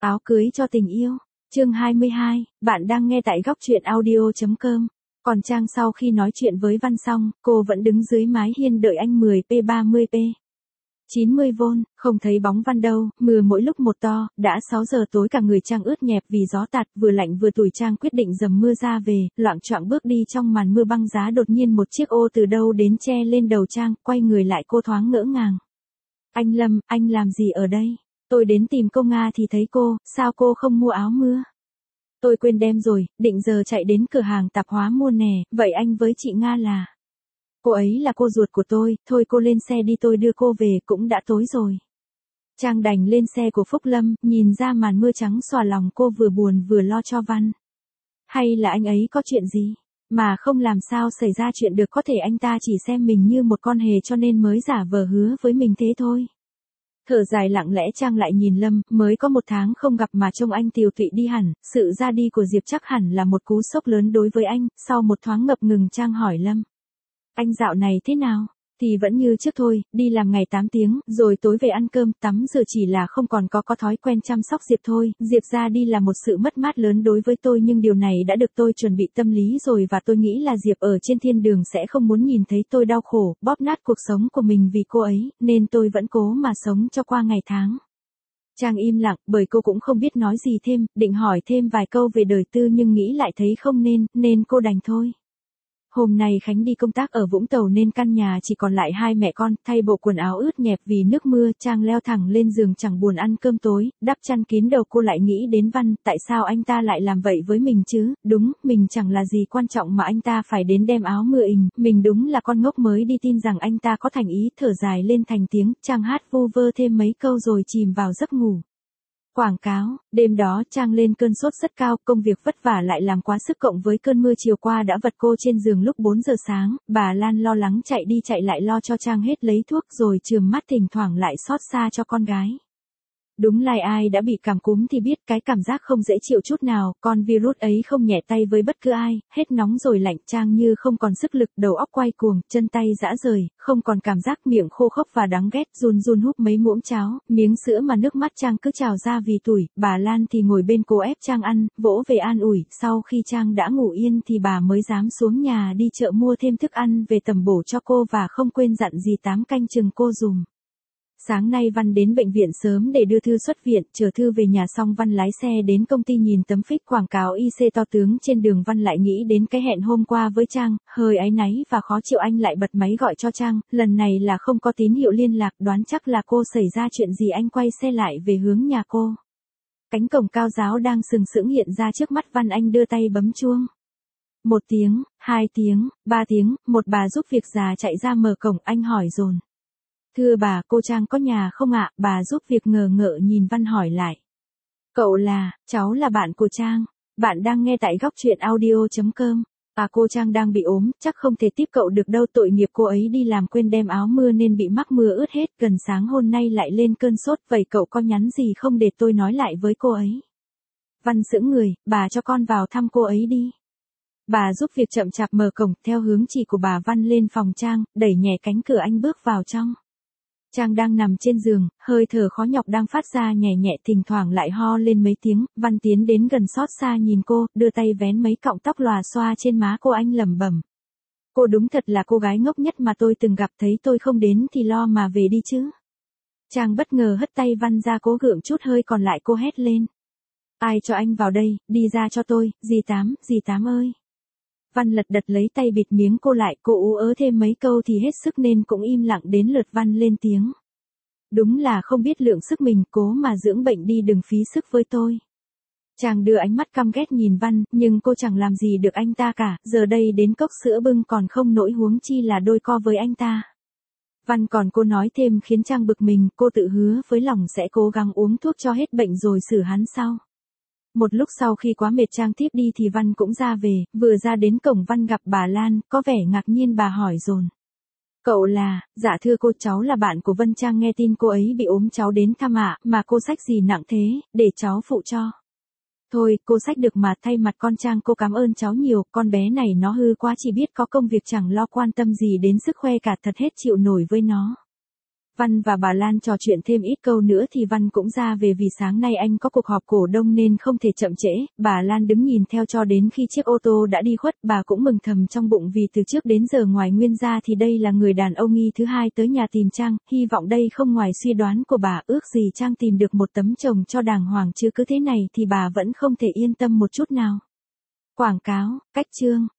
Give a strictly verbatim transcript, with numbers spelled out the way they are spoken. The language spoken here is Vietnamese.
Áo cưới cho tình yêu. Chương hai mươi hai, bạn đang nghe tại góc truyện audio chấm com. Còn Trang sau khi nói chuyện với Văn xong, cô vẫn đứng dưới mái hiên đợi anh mười p ba mươi p. chín mươi vôn, không thấy bóng Văn đâu, mưa mỗi lúc một to, đã sáu giờ tối cả người Trang ướt nhẹp vì gió tạt, vừa lạnh vừa tủi. Trang quyết định dầm mưa ra về, loạng choạng bước đi trong màn mưa băng giá. Đột nhiên một chiếc ô từ đâu đến che lên đầu Trang, quay người lại cô thoáng ngỡ ngàng. Anh Lâm, anh làm gì ở đây? Tôi đến tìm cô Nga thì thấy cô, sao cô không mua áo mưa? Tôi quên đem rồi, định giờ chạy đến cửa hàng tạp hóa mua nè, vậy anh với chị Nga là? Cô ấy là cô ruột của tôi, thôi cô lên xe đi tôi đưa cô về, cũng đã tối rồi. Trang đành lên xe của Phúc Lâm, nhìn ra màn mưa trắng xòa lòng cô vừa buồn vừa lo cho Văn. Hay là anh ấy có chuyện gì? Mà không làm sao xảy ra chuyện được, có thể anh ta chỉ xem mình như một con hề cho nên mới giả vờ hứa với mình thế thôi. Thở dài lặng lẽ Trang lại nhìn Lâm, mới có một tháng không gặp mà trông anh tiều tụy đi hẳn, sự ra đi của Diệp chắc hẳn là một cú sốc lớn đối với anh. Sau một thoáng ngập ngừng Trang hỏi Lâm. Anh dạo này thế nào? Thì vẫn như trước thôi, đi làm ngày tám tiếng, rồi tối về ăn cơm, tắm rửa, chỉ là không còn có có thói quen chăm sóc Diệp thôi. Diệp ra đi là một sự mất mát lớn đối với tôi, nhưng điều này đã được tôi chuẩn bị tâm lý rồi, và tôi nghĩ là Diệp ở trên thiên đường sẽ không muốn nhìn thấy tôi đau khổ, bóp nát cuộc sống của mình vì cô ấy, nên tôi vẫn cố mà sống cho qua ngày tháng. Trang im lặng, bởi cô cũng không biết nói gì thêm, định hỏi thêm vài câu về đời tư nhưng nghĩ lại thấy không nên, nên cô đành thôi. Hôm nay Khánh đi công tác ở Vũng Tàu nên căn nhà chỉ còn lại hai mẹ con, thay bộ quần áo ướt nhẹp vì nước mưa. Trang leo thẳng lên giường chẳng buồn ăn cơm tối, đắp chăn kín đầu. Cô lại nghĩ đến Văn, tại sao anh ta lại làm vậy với mình chứ? Đúng, mình chẳng là gì quan trọng mà anh ta phải đến đem áo mưa ình, mình đúng là con ngốc mới đi tin rằng anh ta có thành ý. Thở dài lên thành tiếng, Trang hát vu vơ thêm mấy câu rồi chìm vào giấc ngủ. Quảng cáo, đêm đó Trang lên cơn sốt rất cao, công việc vất vả lại làm quá sức cộng với cơn mưa chiều qua đã vật cô trên giường lúc bốn giờ sáng, bà Lan lo lắng chạy đi chạy lại lo cho Trang hết lấy thuốc rồi chườm mắt thỉnh thoảng lại xót xa cho con gái. Đúng là ai đã bị cảm cúm thì biết cái cảm giác không dễ chịu chút nào, con virus ấy không nhẹ tay với bất cứ ai, hết nóng rồi lạnh. Trang như không còn sức lực, đầu óc quay cuồng, chân tay rã rời, không còn cảm giác, miệng khô khốc và đắng ghét, run run húp mấy muỗng cháo, miếng sữa mà nước mắt Trang cứ trào ra vì tủi. Bà Lan thì ngồi bên cô ép Trang ăn, vỗ về an ủi. Sau khi Trang đã ngủ yên thì bà mới dám xuống nhà đi chợ mua thêm thức ăn về tầm bổ cho cô, và không quên dặn dì Tám canh chừng cô dùm. Sáng nay Văn đến bệnh viện sớm để đưa Thư xuất viện, chờ Thư về nhà xong Văn lái xe đến công ty, nhìn tấm phích quảng cáo i xê to tướng trên đường. Văn lại nghĩ đến cái hẹn hôm qua với Trang, hơi áy náy và khó chịu. Anh lại bật máy gọi cho Trang, lần này là không có tín hiệu liên lạc, đoán chắc là cô xảy ra chuyện gì. Anh quay xe lại về hướng nhà cô. Cánh cổng cao giáo đang sừng sững hiện ra trước mắt Văn, anh đưa tay bấm chuông. Một tiếng, hai tiếng, ba tiếng, một bà giúp việc già chạy ra mở cổng. Anh hỏi dồn. Thưa bà, cô Trang có nhà không ạ? Bà giúp việc ngờ ngợ nhìn Văn hỏi lại. Cậu là, cháu là bạn của Trang. Bạn đang nghe tại góc truyện audio chấm com. À, cô Trang đang bị ốm, chắc không thể tiếp cậu được đâu, tội nghiệp cô ấy đi làm quên đem áo mưa nên bị mắc mưa ướt hết, gần sáng hôm nay lại lên cơn sốt. Vậy cậu có nhắn gì không để tôi nói lại với cô ấy? Văn sững người, bà cho con vào thăm cô ấy đi. Bà giúp việc chậm chạp mở cổng, theo hướng chỉ của bà Văn lên phòng Trang, đẩy nhẹ cánh cửa, anh bước vào trong. Trang đang nằm trên giường, hơi thở khó nhọc đang phát ra nhẹ nhẹ, thỉnh thoảng lại ho lên mấy tiếng. Văn tiến đến gần xót xa nhìn cô, đưa tay vén mấy cọng tóc lòa xoa trên má cô. Anh lẩm bẩm. Cô đúng thật là cô gái ngốc nhất mà tôi từng gặp, thấy tôi không đến thì lo mà về đi chứ. Trang bất ngờ hất tay Văn ra, cố gượng chút hơi còn lại. Cô hét lên. Ai cho anh vào đây, đi ra cho tôi, dì Tám, dì Tám ơi. Văn lật đật lấy tay bịt miếng cô lại, cô ú ớ thêm mấy câu thì hết sức nên cũng im lặng, đến lượt Văn lên tiếng. Đúng là không biết lượng sức mình, cố mà dưỡng bệnh đi, đừng phí sức với tôi. Chàng đưa ánh mắt căm ghét nhìn Văn, nhưng cô chẳng làm gì được anh ta cả, giờ đây đến cốc sữa bưng còn không nổi, huống chi là đôi co với anh ta. Văn còn cô nói thêm khiến Trang bực mình, cô tự hứa với lòng sẽ cố gắng uống thuốc cho hết bệnh rồi xử hắn sau. Một lúc sau khi quá mệt Trang tiếp đi thì Văn cũng ra về, vừa ra đến cổng Văn gặp bà Lan, có vẻ ngạc nhiên. Bà hỏi dồn. Cậu là, dạ thưa cô, cháu là bạn của Vân. Trang nghe tin cô ấy bị ốm cháu đến thăm ạ, mà cô xách gì nặng thế, để cháu phụ cho. Thôi, cô xách được mà, thay mặt con Trang cô cảm ơn cháu nhiều, con bé này nó hư quá, chỉ biết có công việc chẳng lo quan tâm gì đến sức khoe cả, thật hết chịu nổi với nó. Văn và bà Lan trò chuyện thêm ít câu nữa thì Văn cũng ra về vì sáng nay anh có cuộc họp cổ đông nên không thể chậm trễ. Bà Lan đứng nhìn theo cho đến khi chiếc ô tô đã đi khuất, bà cũng mừng thầm trong bụng vì từ trước đến giờ ngoài Nguyên ra thì đây là người đàn ông nghi thứ hai tới nhà tìm Trang, hy vọng đây không ngoài suy đoán của bà, ước gì Trang tìm được một tấm chồng cho đàng hoàng chứ cứ thế này thì bà vẫn không thể yên tâm một chút nào. Quảng cáo, cách chương.